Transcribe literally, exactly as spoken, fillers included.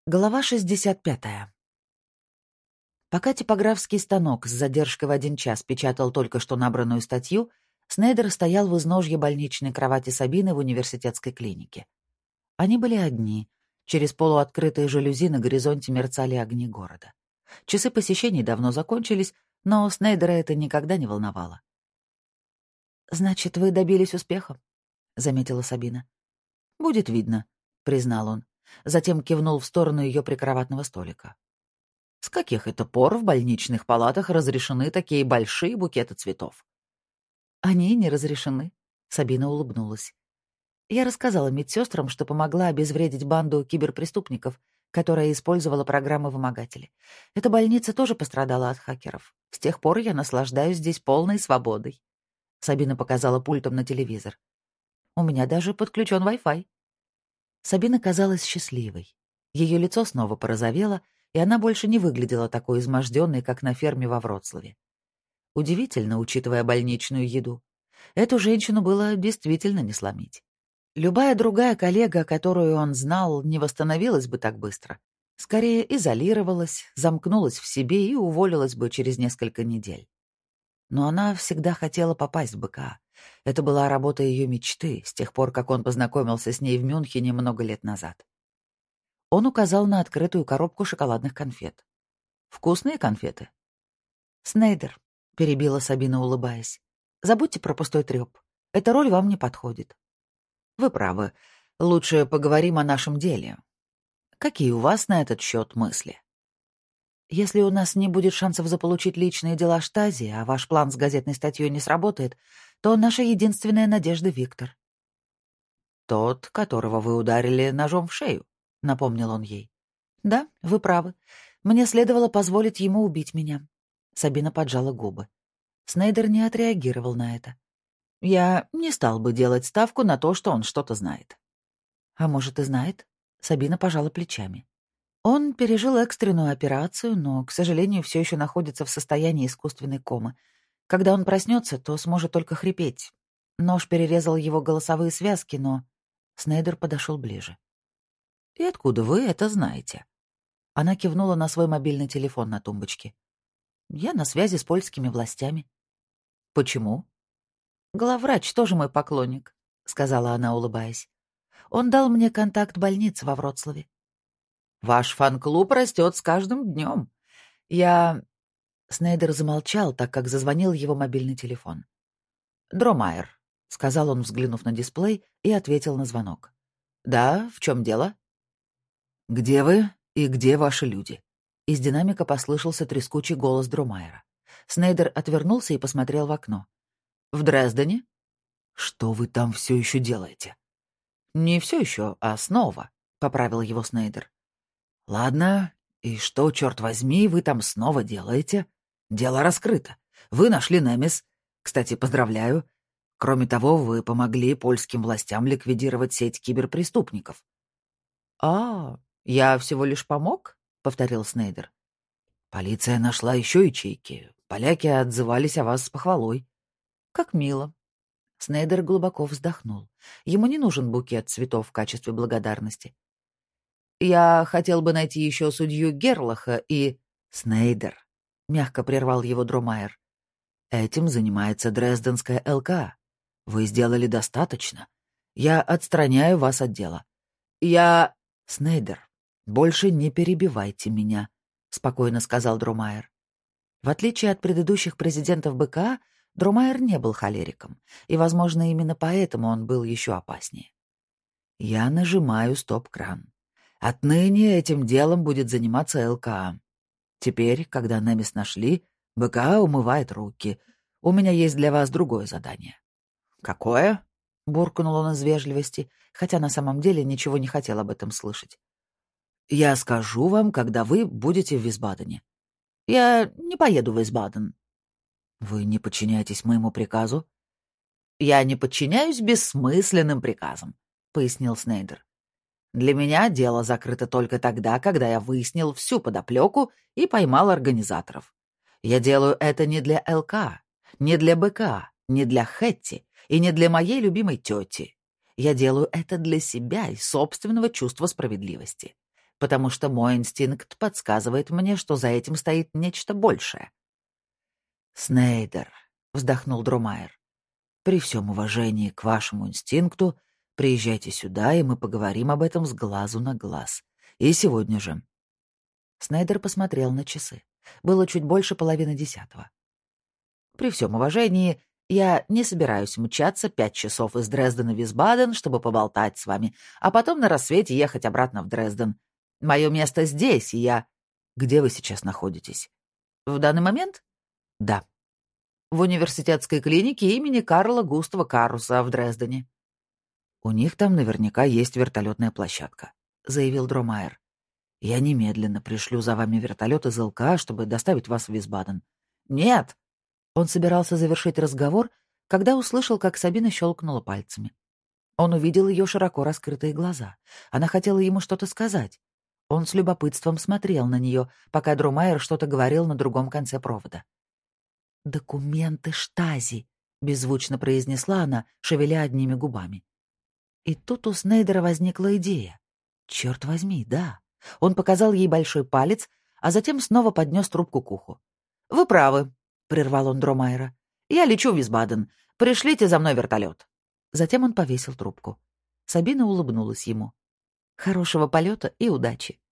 Глава шестьдесят пятая. Пока типографский станок с задержкой в один час печатал только что набранную статью, Снейдер стоял в изножье больничной кровати Сабины в университетской клинике. Они были одни. Через полуоткрытые жалюзи на горизонте мерцали огни города. Часы посещений давно закончились, но Снейдера это никогда не волновало. «Значит, вы добились успеха?» — заметила Сабина. «Будет видно», — признал он. Затем кивнул в сторону ее прикроватного столика. «С каких это пор в больничных палатах разрешены такие большие букеты цветов?» «Они не разрешены», — Сабина улыбнулась. «Я рассказала медсестрам, что помогла обезвредить банду киберпреступников, которая использовала программы вымогателей. Эта больница тоже пострадала от хакеров. С тех пор я наслаждаюсь здесь полной свободой». Сабина показала пультом на телевизор. «У меня даже подключен Wi-Fi». Сабина казалась счастливой. Ее лицо снова порозовело, и она больше не выглядела такой изможденной, как на ферме во Вроцлаве. Удивительно, учитывая больничную еду. Эту женщину было действительно не сломить. Любая другая коллега, которую он знал, не восстановилась бы так быстро. Скорее изолировалась, замкнулась в себе и уволилась бы через несколько недель. Но она всегда хотела попасть в БК. Это была работа ее мечты, с тех пор, как он познакомился с ней в Мюнхене много лет назад. Он указал на открытую коробку шоколадных конфет. «Вкусные конфеты?» «Снейдер», — перебила Сабина, улыбаясь. «Забудьте про пустой трёп. Эта роль вам не подходит». «Вы правы. Лучше поговорим о нашем деле. Какие у вас на этот счет мысли?» «Если у нас не будет шансов заполучить личные дела Штази, а ваш план с газетной статьей не сработает, то наша единственная надежда — Виктор». «Тот, которого вы ударили ножом в шею», — напомнил он ей. «Да, вы правы. Мне следовало позволить ему убить меня». Сабина поджала губы. Снейдер не отреагировал на это. «Я не стал бы делать ставку на то, что он что-то знает». «А может, и знает?» Сабина пожала плечами. «Он пережил экстренную операцию, но, к сожалению, все еще находится в состоянии искусственной комы. Когда он проснется, то сможет только хрипеть. Нож перерезал его голосовые связки, но...» Снейдер подошел ближе. «И откуда вы это знаете?» Она кивнула на свой мобильный телефон на тумбочке. «Я на связи с польскими властями». «Почему?» «Главврач тоже мой поклонник», — сказала она, улыбаясь. «Он дал мне контакт больницы во Вроцлаве». «Ваш фан-клуб растет с каждым днем. Я...» Снейдер замолчал, так как зазвонил его мобильный телефон. «Дромайер», — сказал он, взглянув на дисплей, и ответил на звонок. «Да, в чем дело?» «Где вы и где ваши люди?» Из динамика послышался трескучий голос Дромайера. Снейдер отвернулся и посмотрел в окно. «В Дрездене?» «Что вы там все еще делаете?» «Не все еще, а снова», — поправил его Снейдер. «Ладно, и что, черт возьми, вы там снова делаете? Дело раскрыто. Вы нашли Немес. Кстати, поздравляю. Кроме того, вы помогли польским властям ликвидировать сеть киберпреступников». «А, я всего лишь помог?» — повторил Снейдер. «Полиция нашла еще ячейки. Поляки отзывались о вас с похвалой». «Как мило». Снейдер глубоко вздохнул. Ему не нужен букет цветов в качестве благодарности. «Я хотел бы найти еще судью Герлаха и...» «Снейдер», — мягко прервал его Дромайер. «Этим занимается Дрезденская ЛК. Вы сделали достаточно. Я отстраняю вас от дела. Я...» «Снейдер, больше не перебивайте меня», — спокойно сказал Дромайер. В отличие от предыдущих президентов БК, Дромайер не был холериком, и, возможно, именно поэтому он был еще опаснее. «Я нажимаю стоп-кран. Отныне этим делом будет заниматься ЛКА. Теперь, когда Немес нашли, БК умывает руки. У меня есть для вас другое задание». «Какое?» — буркнул он из вежливости, хотя на самом деле ничего не хотел об этом слышать. «Я скажу вам, когда вы будете в Висбадене». «Я не поеду в Висбаден». «Вы не подчиняетесь моему приказу?» «Я не подчиняюсь бессмысленным приказам», — пояснил Снейдер. «Для меня дело закрыто только тогда, когда я выяснил всю подоплеку и поймал организаторов. Я делаю это не для ЛК, не для БК, не для Хэтти и не для моей любимой тети. Я делаю это для себя и собственного чувства справедливости. потому что мой инстинкт подсказывает мне, что за этим стоит нечто большее. «Снейдер», — вздохнул Друмайер, — «при всем уважении к вашему инстинкту приезжайте сюда, и мы поговорим об этом с глазу на глаз. И сегодня же». Снейдер посмотрел на часы. Было чуть больше половины десятого. «При всем уважении, я не собираюсь мчаться пять часов из Дрездена в Висбаден, чтобы поболтать с вами, а потом на рассвете ехать обратно в Дрезден. Мое место здесь, и я...» «Где вы сейчас находитесь?» «В данный момент?» «Да». «В университетской клинике имени Карла Густава Каруса в Дрездене». «У них там наверняка есть вертолетная площадка», — заявил Дромайер. «Я немедленно пришлю за вами вертолет из ЛКА, чтобы доставить вас в Висбаден». «Нет!» Он собирался завершить разговор, когда услышал, как Сабина щелкнула пальцами. Он увидел ее широко раскрытые глаза. Она хотела ему что-то сказать. Он с любопытством смотрел на нее, пока Друмайер что-то говорил на другом конце провода. «Документы Штази», — беззвучно произнесла она, шевеля одними губами. И тут у Снейдера возникла идея. Черт возьми, да. Он показал ей большой палец, а затем снова поднес трубку к уху. «Вы правы», — прервал он Дромайера. «Я лечу в Висбаден. Пришлите за мной вертолет». Затем он повесил трубку. Сабина улыбнулась ему. «Хорошего полета и удачи».